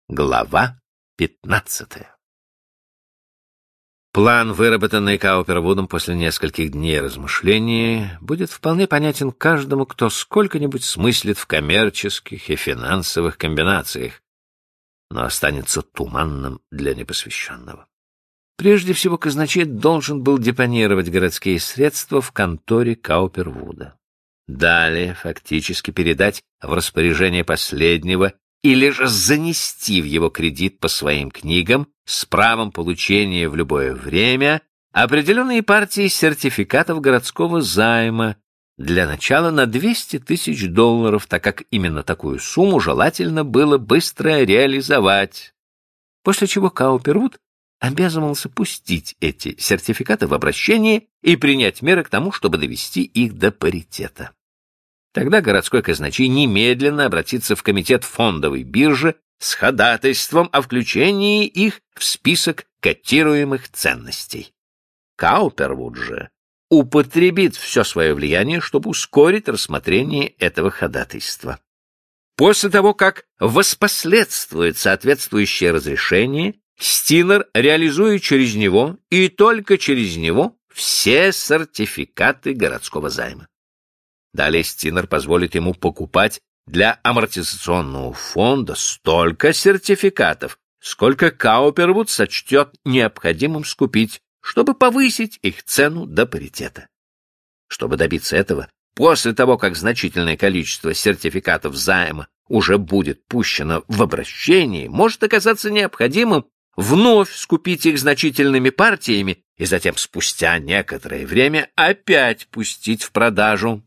Глава 15. План, выработанный Каупервудом после нескольких дней размышлений, будет вполне понятен каждому, кто сколько-нибудь смыслит в коммерческих и финансовых комбинациях, но останется туманным для непосвященного. Прежде всего, казначей должен был депонировать городские средства в конторе Каупервуда. Далее, фактически передать в распоряжение последнего или же занести в его кредит по своим книгам с правом получения в любое время определенные партии сертификатов городского займа, для начала на $200 тысяч, так как именно такую сумму желательно было быстро реализовать, после чего Каупервуд обязывался пустить эти сертификаты в обращение и принять меры к тому, чтобы довести их до паритета. Тогда городской казначей немедленно обратится в комитет фондовой биржи с ходатайством о включении их в список котируемых ценностей. Каупервуд же употребит все свое влияние, чтобы ускорить рассмотрение этого ходатайства. После того, как воспоследствует соответствующее разрешение, Стинер реализует через него и только через него все сертификаты городского займа. Далее Стинер позволит ему покупать для амортизационного фонда столько сертификатов, сколько Каупервуд сочтет необходимым скупить, чтобы повысить их цену до паритета. Чтобы добиться этого, после того, как значительное количество сертификатов займа уже будет пущено в обращение, может оказаться необходимым вновь скупить их значительными партиями и затем спустя некоторое время опять пустить в продажу.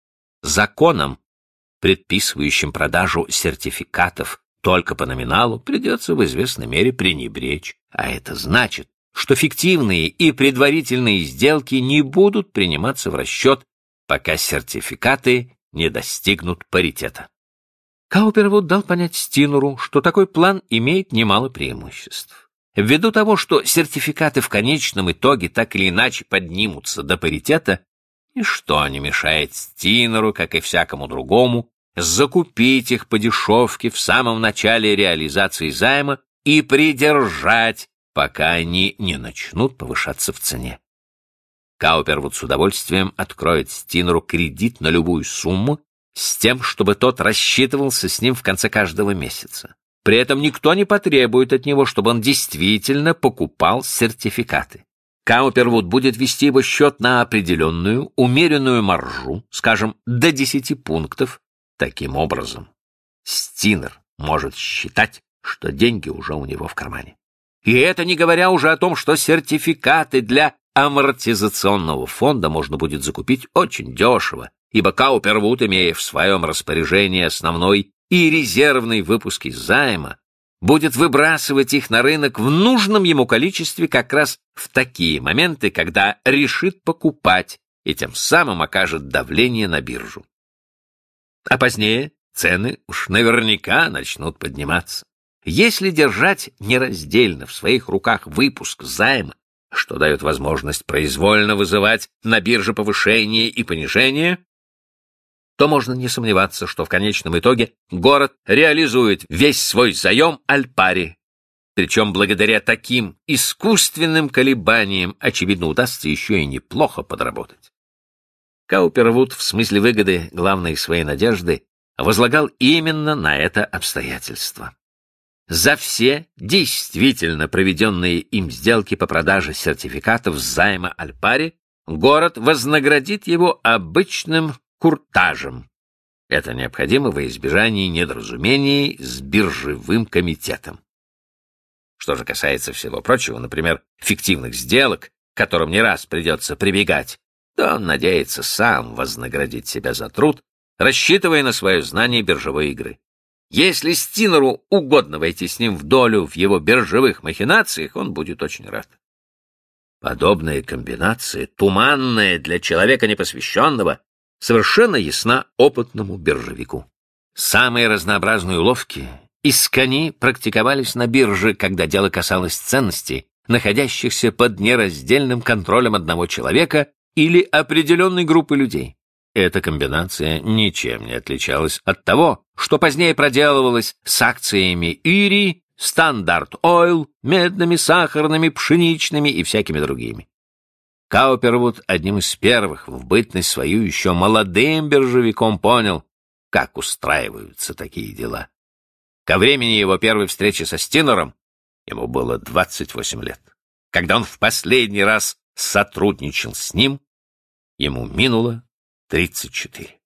Законом, предписывающим продажу сертификатов только по номиналу, придется в известной мере пренебречь, а это значит, что фиктивные и предварительные сделки не будут приниматься в расчет, пока сертификаты не достигнут паритета. Каупервуд дал понять Стинеру, что такой план имеет немало преимуществ. Ввиду того, что сертификаты в конечном итоге так или иначе поднимутся до паритета, ничто не мешает Стинеру, как и всякому другому, закупить их по дешевке в самом начале реализации займа и придержать, пока они не начнут повышаться в цене. Каупервуд с удовольствием откроет Стинеру кредит на любую сумму с тем, чтобы тот рассчитывался с ним в конце каждого месяца. При этом никто не потребует от него, чтобы он действительно покупал сертификаты. Каупервуд будет вести его счет на определенную, умеренную маржу, скажем, до 10 пунктов. Таким образом, Стинер может считать, что деньги уже у него в кармане. И это не говоря уже о том, что сертификаты для амортизационного фонда можно будет закупить очень дешево, ибо Каупервуд, имея в своем распоряжении основной и резервный выпуски займа, будет выбрасывать их на рынок в нужном ему количестве как раз в такие моменты, когда решит покупать и тем самым окажет давление на биржу. А позднее цены уж наверняка начнут подниматься. Если держать нераздельно в своих руках выпуск займа, что дает возможность произвольно вызывать на бирже повышение и понижение, то можно не сомневаться, что в конечном итоге город реализует весь свой заем аль-пари. Причем благодаря таким искусственным колебаниям, очевидно, удастся еще и неплохо подработать. Каупервуд в смысле выгоды главной своей надежды возлагал именно на это обстоятельство. За все действительно проведенные им сделки по продаже сертификатов займа аль-пари город вознаградит его обычным куртажем. Это необходимо во избежание недоразумений с биржевым комитетом. Что же касается всего прочего, например, фиктивных сделок, к которым не раз придется прибегать, то он надеется сам вознаградить себя за труд, рассчитывая на свое знание биржевой игры. Если Стинеру угодно войти с ним в долю в его биржевых махинациях, он будет очень рад. Подобная комбинация, туманная для человека непосвященного, совершенно ясна опытному биржевику. Самые разнообразные уловки искони практиковались на бирже, когда дело касалось ценностей, находящихся под нераздельным контролем одного человека или определенной группы людей. Эта комбинация ничем не отличалась от того, что позднее проделывалось с акциями Ири, Стандарт Ойл, медными, сахарными, пшеничными и всякими другими. Каупервуд одним из первых в бытность свою еще молодым биржевиком понял, как устраиваются такие дела. Ко времени его первой встречи со Стинером ему было 28 лет. Когда он в последний раз сотрудничал с ним, ему минуло 34.